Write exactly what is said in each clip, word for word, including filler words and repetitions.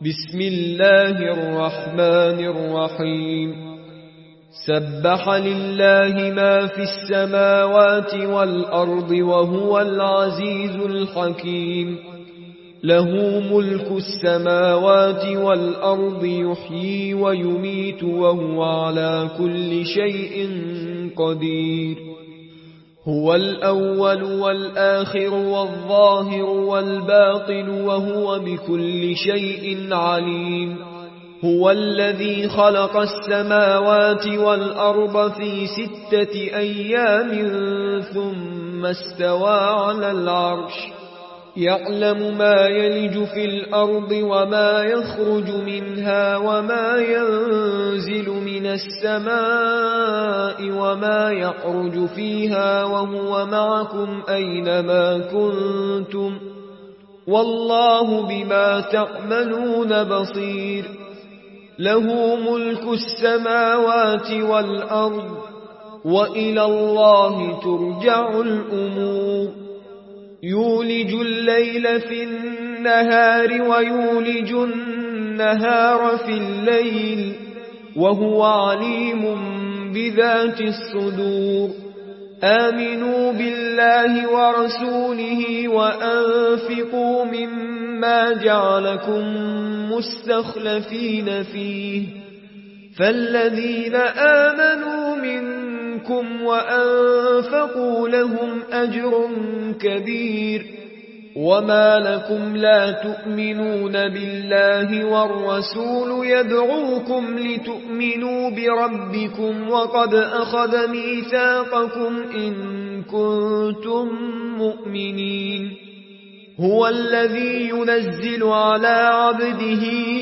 بسم الله الرحمن الرحيم سبح لله ما في السماوات والأرض وهو العزيز الحكيم له ملك السماوات والأرض يحيي ويميت وهو على كل شيء قدير هو الأول والآخر والظاهر والباطن وهو بكل شيء عليم هو الذي خلق السماوات والأرض في ستة أيام ثم استوى على العرش يعلم ما يلج في الأرض وما يخرج منها وما ينزل من السماء وما يعرج فيها وهو معكم أينما كنتم والله بما تعملون بصير له ملك السماوات والأرض وإلى الله ترجع الأمور يولج الليل في النهار ويولج النهار في الليل وهو عليم بذات الصدور آمنوا بالله ورسوله وأنفقوا مما جعلكم مستخلفين فيه فالذين آمنوا منكم وأنفقوا لهم أجر كبير وما لكم لا تؤمنون بالله والرسول يدعوكم لتؤمنوا بربكم وقد أخذ ميثاقكم إن كنتم مؤمنين هو الذي ينزل على عبده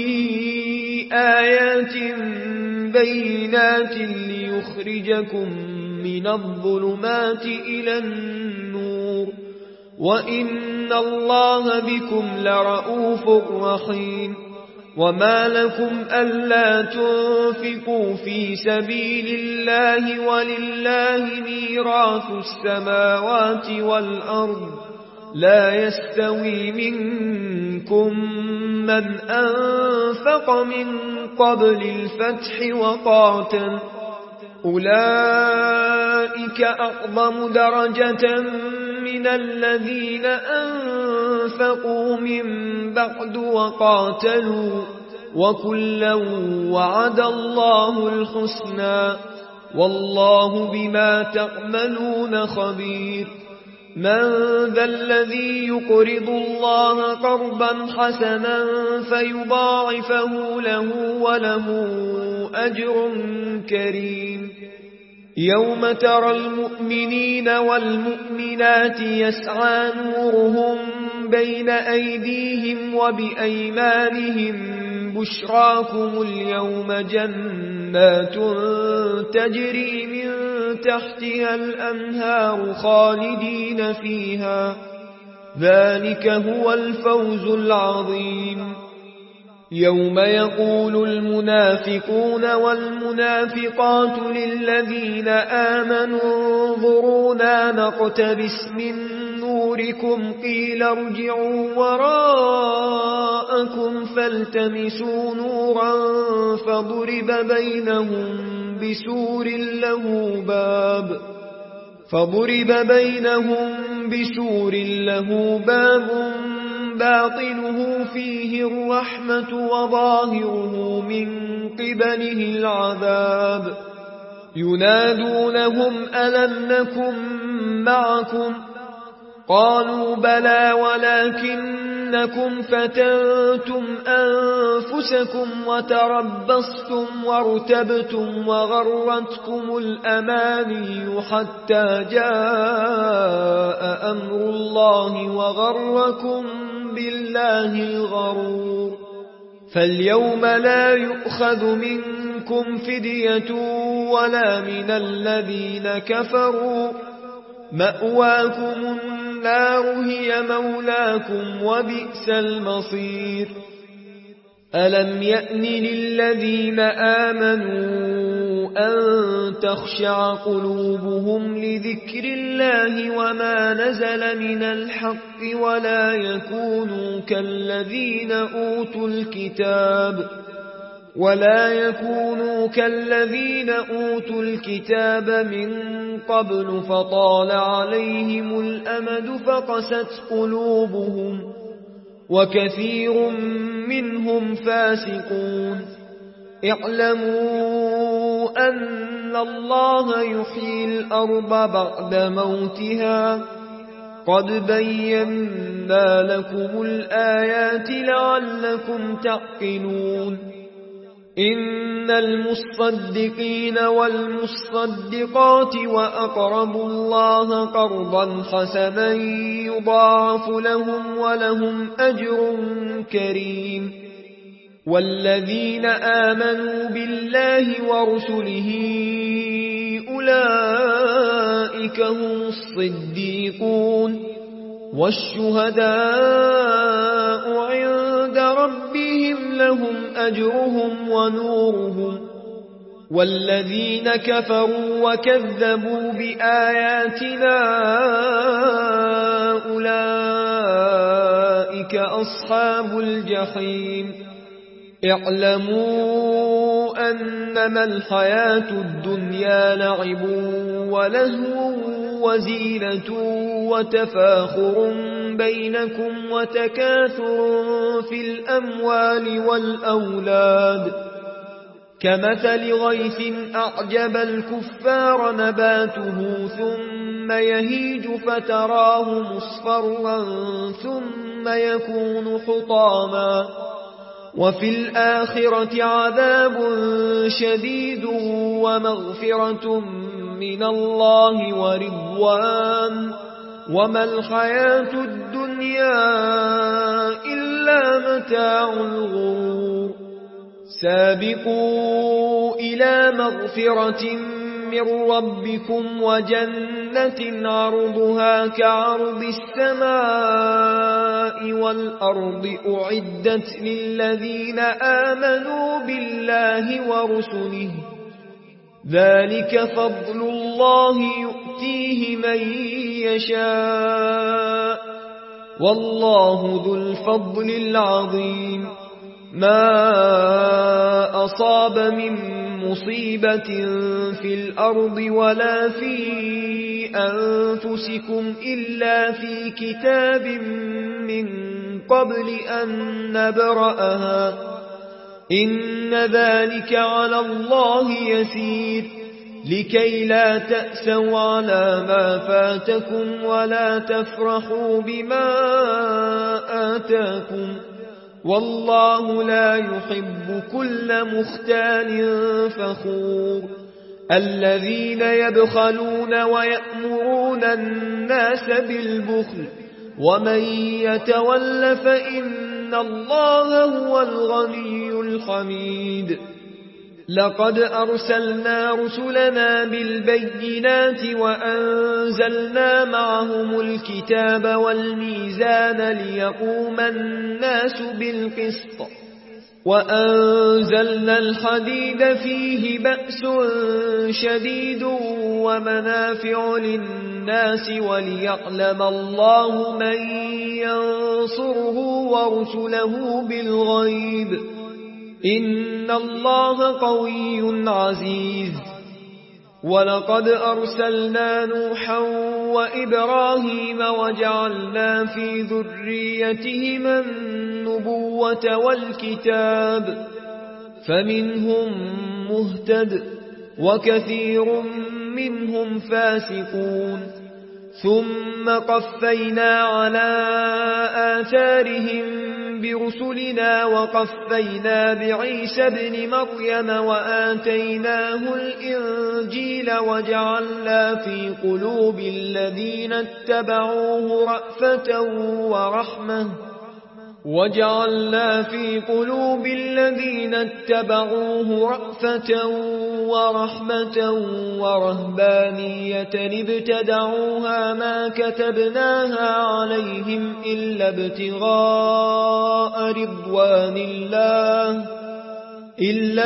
آيات بينات ليخرجكم من الظلمات إلى النور وإن الله بكم لرؤوف رحيم وما لكم ألا تنفقوا في سبيل الله ولله ميراث السماوات والأرض لا يستوي منكم من أنفق من قبل الفتح وقاتل أولئك أعظم درجة من الذين أنفقوا من بعد وقاتلوا وكلا وعد الله الحسنى والله بما تعملون خبير من ذا الذي يقرض الله قرضا حسنا فيضاعفه له وله أجر كريم يوم ترى المؤمنين والمؤمنات يسعى نورهم بين أيديهم وبأيمانهم بشراكم اليوم جنات تجري من تحتها الأنهار خالدين فيها ذلك هو الفوز العظيم يوم يقول المنافقون والمنافقات للذين آمنوا انظرونا نقتبس من نوركم قيل ارجعوا وراءكم فالتمسوا نورا فضرب بينهم بسور له باب فضرب بينهم بسور له باب باطنه فيه الرحمة وظاهره من قبله العذاب ينادونهم ألم نكن معكم قالوا بلى ولكنكم فتنتم أنفسكم وتربصتم وارتبتم وغرتكم الأماني حتى جاء أمر الله وغركم بالله الغرور فاليوم لا يؤخذ منكم فدية ولا من الذين كفروا مأواكم النار هي مولاكم وبئس المصير ألم يأن للذين آمنوا أن تخشع قلوبهم لذكر الله وما نزل من الحق ولا يكونوا كالذين أوتوا الكتاب ولا يكونوا كالذين أوتوا الكتاب من قبل فطال عليهم الأمد فقست قلوبهم وكثير منهم فاسقون. اعلموا أن الله يحيي الأرض بعد موتها قد بينا لكم الآيات لعلكم تعقلون. إن المصدقين والمصدقات وأقرضوا الله قرضا حسنا يضاعف لهم ولهم أجر كريم. والذين آمنوا بالله ورسله أولئك هم الصديقون والشهداء عند ربهم لهم أجرهم ونورهم. والذين كفروا وكذبوا بآياتنا أولئك أصحاب الجحيم. اعلموا أنما الحياة الدنيا لعب ولهو وزينة وتفاخر بينكم وتكاثر في الأموال والأولاد كمثل غيث أعجب الكفار نباته ثم يهيج فتراه مصفرا ثم يكون حطاما وفي الآخرة عذاب شديد ومغفرة من الله ورضوان وما الحياة الدنيا إلا متاع الغرور. سابقوا إلى مغفرة من ربكم وجنة عرضها كعرض السماء والأرض أعدت للذين آمنوا بالله ورسله ذلك فضل الله يؤتيه من يشاء والله ذو الفضل العظيم. ما أصاب من مصيبة في الأرض ولا في أنفسكم إلا في كتاب من قبل أن نبرأها إن ذلك على الله يسير لكي لا تأسوا على ما فاتكم ولا تفرحوا بما آتاكم والله لا يحب كل مختال فخور. الذين يبخلون ويأمرون الناس بالبخل ومن يتول فإن الله هو الغني الحميد. لقد أرسلنا رسلنا بالبينات وأنزلنا معهم الكتاب والميزان ليقوم الناس بالقسط وأنزلنا الحديد فيه بأس شديد ومنافع للناس وليعلم الله من ينصره ورسله بالغيب إن الله قوي عزيز. ولقد أرسلنا نوحا وإبراهيم وجعلنا في ذريتهما النبوة والكتاب فمنهم مهتد وكثير منهم فاسقون. ثم قفينا على آثارهم برسلنا وقفينا بعيسى بن مريم وآتيناه الإنجيل وجعلنا في قلوب الذين اتبعوه رأفة ورحمة وجعلنا في قلوب الذين اتبعوه رأفة ورحمة ورهبانية ابتدعوها ما كتبناها عليهم إلا ابتغاء رضوان الله إلا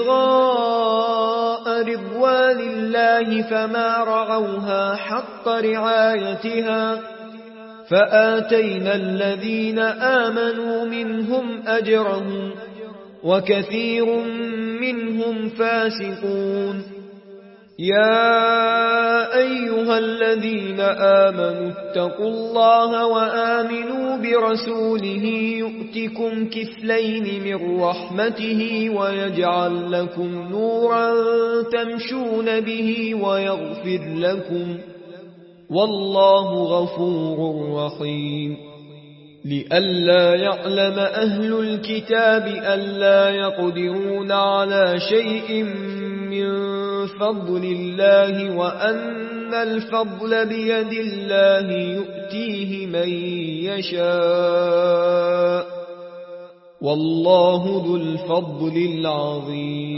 ابتغاء رضوان الله فما رعوها حق رعايتها فآتينا الذين آمنوا منهم أجرهم وكثير منهم فاسقون يا أيها الذين آمنوا اتقوا الله وآمنوا برسوله يؤتكم كفلين من رحمته ويجعل لكم نورا تمشون به ويغفر لكم والله غفور رحيم لئلا يعلم أهل الكتاب ألا يقدرون على شيء من فضل الله وأن الفضل بيد الله يؤتيه من يشاء والله ذو الفضل العظيم